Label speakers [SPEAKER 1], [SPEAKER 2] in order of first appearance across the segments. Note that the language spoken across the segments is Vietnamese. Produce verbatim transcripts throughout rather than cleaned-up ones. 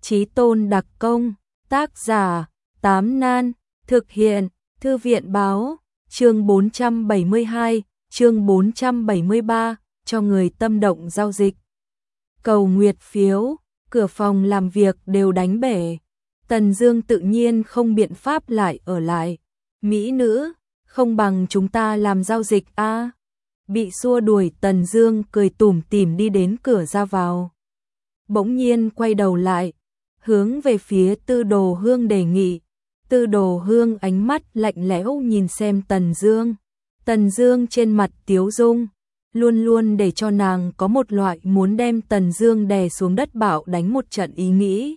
[SPEAKER 1] Chí Tôn đặc công, tác giả, Tám Nan, thực hiện, Thư viện báo, chương bốn trăm bảy mươi hai, chương bốn trăm bảy mươi ba, cho người tâm động giao dịch. Cầu nguyệt phiếu, cửa phòng làm việc đều đánh bể. Tần Dương tự nhiên không biện pháp lại ở lại. Mỹ nữ, không bằng chúng ta làm giao dịch a. À? Bị xua đuổi, Tần Dương cười tủm tỉm đi đến cửa ra vào. Bỗng nhiên quay đầu lại, hướng về phía Tư Đồ Hương đề nghị. Tư Đồ Hương ánh mắt lạnh lẽo nhìn xem Tần Dương. Tần Dương trên mặt tiếu dung, luôn luôn để cho nàng có một loại muốn đem Tần Dương đè xuống đất bạo đánh một trận ý nghĩ.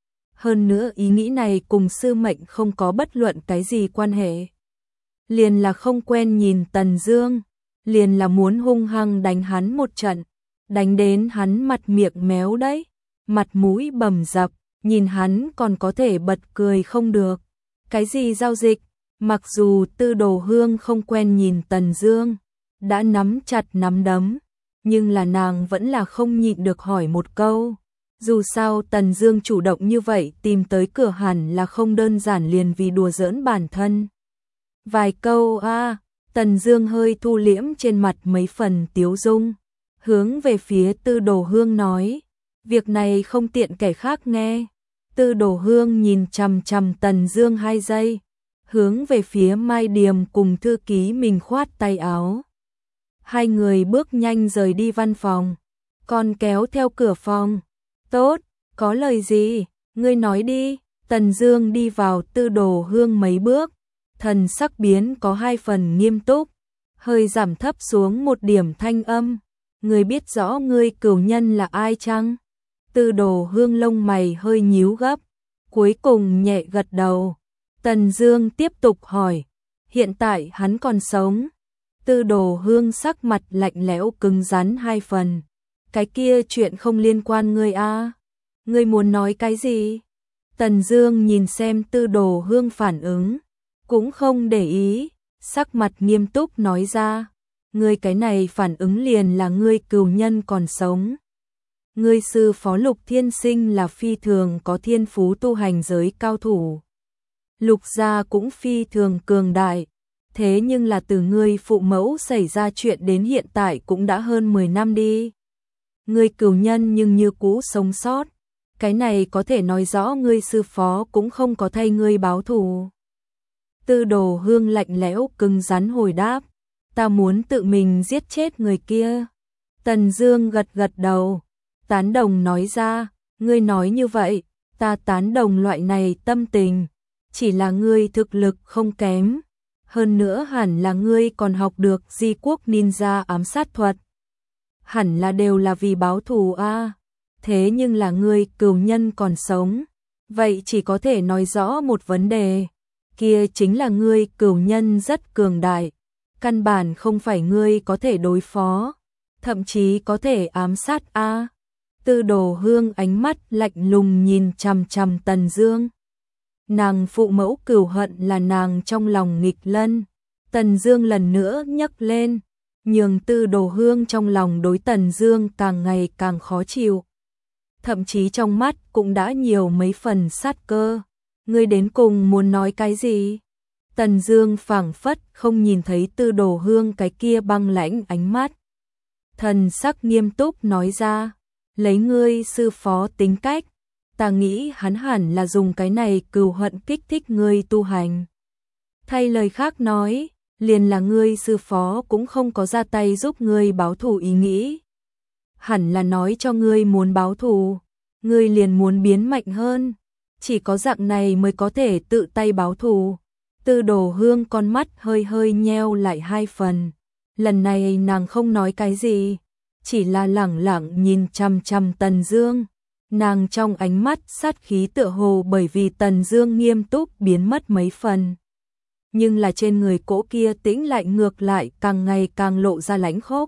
[SPEAKER 1] Hơn nữa ý nghĩ này cùng sư mệnh không có bất luận cái gì quan hệ. Liền là không quen nhìn Tần Dương, liền là muốn hung hăng đánh hắn một trận, đánh đến hắn mặt miệng méo đấy, mặt mũi bầm dập, nhìn hắn còn có thể bật cười không được. Cái gì giao dịch? Mặc dù Tư Đồ Hương không quen nhìn Tần Dương, đã nắm chặt nắm đấm, nhưng là nàng vẫn là không nhịn được hỏi một câu. Dù sao Tần Dương chủ động như vậy tìm tới cửa hẳn là không đơn giản, liền vì đùa giỡn bản thân. Vài câu a, à, Tần Dương hơi thu liễm trên mặt mấy phần tiếu dung, hướng về phía Tư Đồ Hương nói, việc này không tiện kẻ khác nghe. Tư Đồ Hương nhìn chằm chằm Tần Dương hai giây, hướng về phía Mai Điềm cùng thư ký mình khoát tay áo. Hai người bước nhanh rời đi văn phòng, còn kéo theo cửa phòng. Tốt, có lời gì, ngươi nói đi. Tần Dương đi vào Tư Đồ Hương mấy bước, thần sắc biến có hai phần nghiêm túc, hơi giảm thấp xuống một điểm thanh âm. Ngươi biết rõ ngươi cửu nhân là ai chăng? Tư Đồ Hương lông mày hơi nhíu gấp, cuối cùng nhẹ gật đầu. Tần Dương tiếp tục hỏi, hiện tại hắn còn sống? Tư Đồ Hương sắc mặt lạnh lẽo cứng rắn hai phần. Cái kia chuyện không liên quan ngươi a. À? Ngươi muốn nói cái gì? Tần Dương nhìn xem Tư Đồ Hương phản ứng, cũng không để ý, sắc mặt nghiêm túc nói ra, ngươi cái này phản ứng liền là ngươi cửu nhân còn sống. Ngươi sư phó Lục Thiên Sinh là phi thường có thiên phú tu hành giới cao thủ. Lục gia cũng phi thường cường đại, thế nhưng là từ ngươi phụ mẫu xảy ra chuyện đến hiện tại cũng đã hơn mười năm đi. Ngươi cửu nhân nhưng như cũ sống sót, cái này có thể nói rõ ngươi sư phó cũng không có thay ngươi báo thù. Tư Đồ Hương lạnh lẽo cứng rắn hồi đáp, ta muốn tự mình giết chết người kia. Tần Dương gật gật đầu, tán đồng nói ra, ngươi nói như vậy, ta tán đồng loại này tâm tình, chỉ là ngươi thực lực không kém, hơn nữa hẳn là ngươi còn học được Di Quốc Ninja ám sát thuật. Hẳn là đều là vì báo thù a. À. Thế nhưng là ngươi cửu nhân còn sống, vậy chỉ có thể nói rõ một vấn đề, kia chính là ngươi cửu nhân rất cường đại, căn bản không phải ngươi có thể đối phó, thậm chí có thể ám sát a. À. Tư Đồ Hương ánh mắt lạnh lùng nhìn chằm chằm Tần Dương. Nàng phụ mẫu cửu hận là nàng trong lòng nghịch lân. Tần Dương lần nữa nhấc lên, nhường Tư Đồ Hương trong lòng đối Tần Dương càng ngày càng khó chịu. Thậm chí trong mắt cũng đã nhiều mấy phần sát cơ. Ngươi đến cùng muốn nói cái gì? Tần Dương phảng phất không nhìn thấy Tư Đồ Hương cái kia băng lãnh ánh mắt. Thần sắc nghiêm túc nói ra, lấy ngươi sư phó tính cách, ta nghĩ hắn hẳn là dùng cái này cừu hận kích thích ngươi tu hành. Thay lời khác nói, liền là ngươi sư phó cũng không có ra tay giúp ngươi báo thù ý nghĩ. Hẳn là nói cho ngươi muốn báo thù, ngươi liền muốn biến mạnh hơn, chỉ có dạng này mới có thể tự tay báo thù. Tư Đồ Hương con mắt hơi hơi nheo lại hai phần. Lần này nàng không nói cái gì, chỉ là lẳng lặng nhìn chằm chằm Tần Dương. Nàng trong ánh mắt sát khí tựa hồ bởi vì Tần Dương nghiêm túc biến mất mấy phần. Nhưng là trên người cỗ kia tĩnh lại ngược lại càng ngày càng lộ ra lãnh khốc.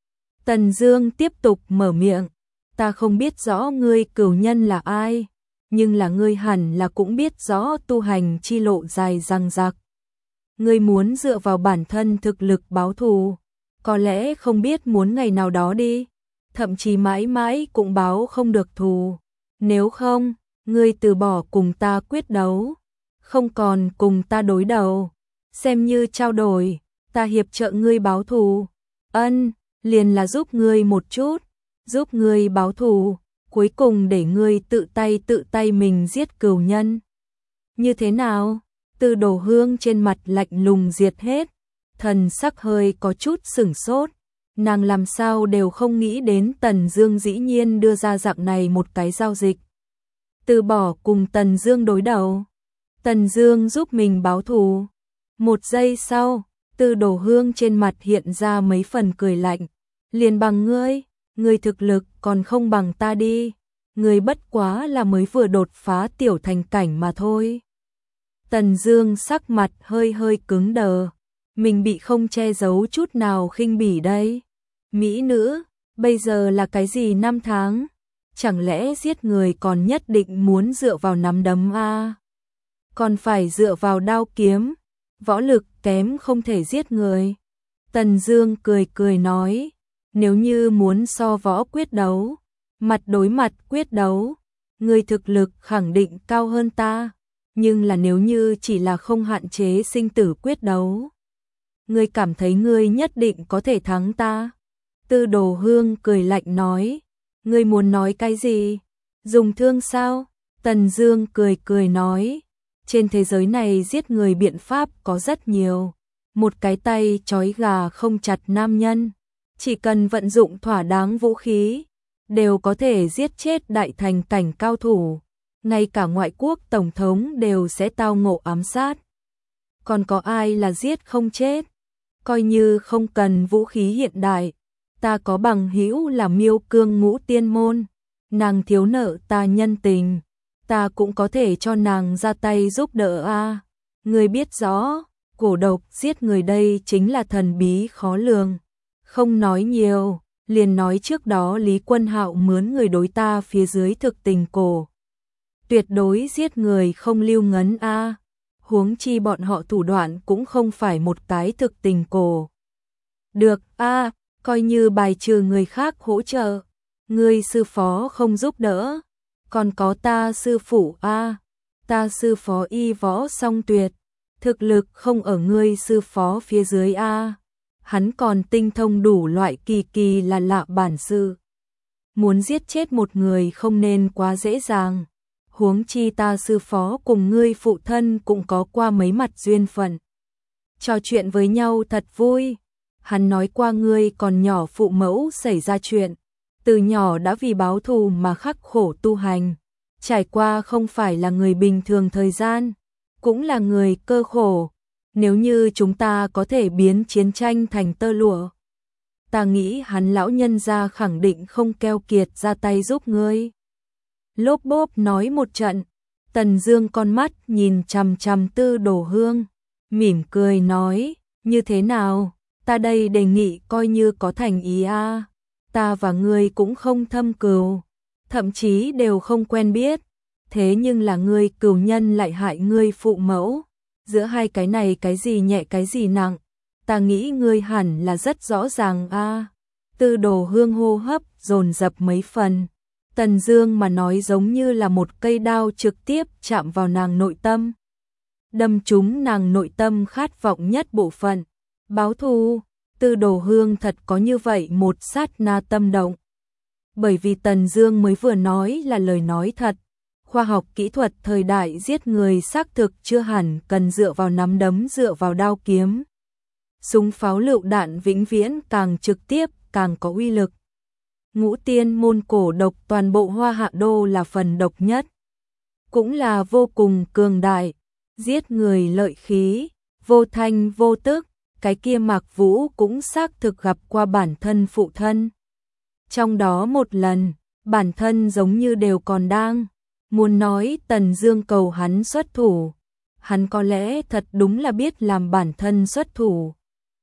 [SPEAKER 1] Tần Dương tiếp tục mở miệng, ta không biết rõ ngươi cửu nhân là ai, nhưng là ngươi hẳn là cũng biết rõ tu hành chi lộ dài dằng dặc. Ngươi muốn dựa vào bản thân thực lực báo thù, có lẽ không biết muốn ngày nào đó đi, thậm chí mãi mãi cũng báo không được thù. Nếu không, ngươi từ bỏ cùng ta quyết đấu, không còn cùng ta đối đầu, xem như trao đổi, ta hiệp trợ ngươi báo thù. Ân, liền là giúp ngươi một chút, giúp ngươi báo thù, cuối cùng để ngươi tự tay tự tay mình giết cừu nhân. Như thế nào? Tư Đồ Hương trên mặt lạnh lùng diệt hết, thần sắc hơi có chút sửng sốt, nàng làm sao đều không nghĩ đến Tần Dương dĩ nhiên đưa ra dạng này một cái giao dịch. Từ bỏ cùng Tần Dương đối đầu, Tần Dương giúp mình báo thù. Một giây sau, Tư Đồ Hương trên mặt hiện ra mấy phần cười lạnh, liền bằng ngươi, ngươi thực lực còn không bằng ta đi, ngươi bất quá là mới vừa đột phá tiểu thành cảnh mà thôi. Tần Dương sắc mặt hơi hơi cứng đờ, mình bị không che giấu chút nào khinh bỉ đây. Mỹ nữ, bây giờ là cái gì năm tháng? Chẳng lẽ giết người còn nhất định muốn dựa vào nắm đấm a? Còn phải dựa vào đao kiếm, võ lực kém không thể giết người. Tần Dương cười cười nói, nếu như muốn so võ quyết đấu, mặt đối mặt quyết đấu, ngươi thực lực khẳng định cao hơn ta, nhưng là nếu như chỉ là không hạn chế sinh tử quyết đấu, ngươi cảm thấy ngươi nhất định có thể thắng ta? Tư Đồ Hương cười lạnh nói, ngươi muốn nói cái gì? Dùng thương sao? Tần Dương cười cười nói, trên thế giới này giết người biện pháp có rất nhiều, một cái tay trói gà không chặt nam nhân, chỉ cần vận dụng thỏa đáng vũ khí, đều có thể giết chết đại thành cảnh cao thủ, ngay cả ngoại quốc tổng thống đều sẽ tao ngộ ám sát. Còn có ai là giết không chết? Coi như không cần vũ khí hiện đại, ta có bằng hữu là Miêu Cương Ngũ Tiên Môn, nàng thiếu nợ ta nhân tình, ta cũng có thể cho nàng ra tay giúp đỡ a. Ngươi biết rõ, cổ độc giết người đây chính là thần bí khó lường. Không nói nhiều, liền nói trước đó Lý Quân Hạo mướn người đối ta phía dưới thực tình cổ. Tuyệt đối giết người không lưu ngấn a. Huống chi bọn họ thủ đoạn cũng không phải một cái thực tình cổ. Được a, coi như bài trừ người khác hỗ trợ, ngươi sư phó không giúp đỡ, còn có ta sư phụ a, ta sư phó y võ song tuyệt, thực lực không ở ngươi sư phó phía dưới a, hắn còn tinh thông đủ loại kỳ kỳ là lạ bản sự. Muốn giết chết một người không nên quá dễ dàng, huống chi ta sư phó cùng ngươi phụ thân cũng có qua mấy mặt duyên phận. Trò chuyện với nhau thật vui, hắn nói qua ngươi còn nhỏ phụ mẫu xảy ra chuyện, từ nhỏ đã vì báo thù mà khắc khổ tu hành, trải qua không phải là người bình thường thời gian, cũng là người cơ khổ. Nếu như chúng ta có thể biến chiến tranh thành tơ lụa, ta nghĩ hắn lão nhân gia khẳng định không keo kiệt ra tay giúp ngươi. Lốp bốp nói một trận, Tần Dương con mắt nhìn chằm chằm Tư Đồ Hương, mỉm cười nói, như thế nào, ta đây đề nghị coi như có thành ý a, ta và ngươi cũng không thâm cừu, thậm chí đều không quen biết, thế nhưng là ngươi cừu nhân lại hại ngươi phụ mẫu, giữa hai cái này cái gì nhẹ cái gì nặng, ta nghĩ ngươi hẳn là rất rõ ràng a. Tư Đồ Hương hô hấp dồn dập mấy phần, Tần Dương mà nói giống như là một cây đao trực tiếp chạm vào nàng nội tâm, đâm trúng nàng nội tâm khát vọng nhất bộ phận. Báo thù, Tư Đồ Hương thật có như vậy một sát na tâm động. Bởi vì Tần Dương mới vừa nói là lời nói thật, khoa học kỹ thuật thời đại giết người xác thực chưa hẳn cần dựa vào nắm đấm dựa vào đao kiếm. Súng pháo lựu đạn vĩnh viễn càng trực tiếp càng có uy lực. Ngũ Tiên Môn cổ độc toàn bộ Hoa Hạ Đô là phần độc nhất, cũng là vô cùng cường đại, giết người lợi khí, vô thanh vô tức, cái kia Mạc Vũ cũng xác thực gặp qua bản thân phụ thân. Trong đó một lần, bản thân giống như đều còn đang muốn nói Tần Dương cầu hắn xuất thủ, hắn có lẽ thật đúng là biết làm bản thân xuất thủ.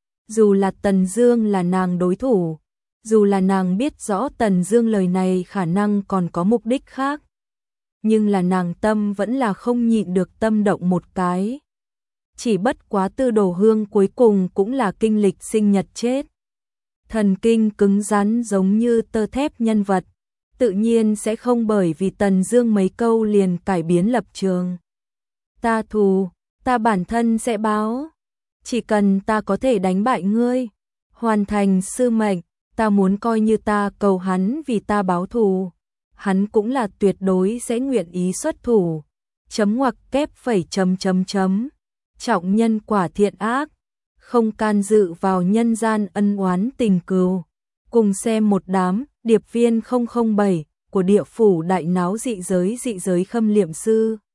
[SPEAKER 1] Dù là Tần Dương là nàng đối thủ, dù là nàng biết rõ Tần Dương lời này khả năng còn có mục đích khác, nhưng là nàng tâm vẫn là không nhịn được tâm động một cái. Chỉ bất quá Tư Đồ Hương cuối cùng cũng là kinh lịch sinh nhật chết. Thần kinh cứng rắn giống như tơ thép nhân vật, tự nhiên sẽ không bởi vì Tần Dương mấy câu liền cải biến lập trường. Ta thù, ta bản thân sẽ báo. Chỉ cần ta có thể đánh bại ngươi, hoàn thành sư mệnh, ta muốn coi như ta cầu hắn vì ta báo thù, hắn cũng là tuyệt đối sẽ nguyện ý xuất thủ. Chấm ngoặc kép phẩy chấm chấm chấm. Trọng nhân quả thiện ác, không can dự vào nhân gian ân oán tình cừu. Cùng xem một đám điệp viên không không bảy của địa phủ đại náo dị giới dị giới khâm liệm sư.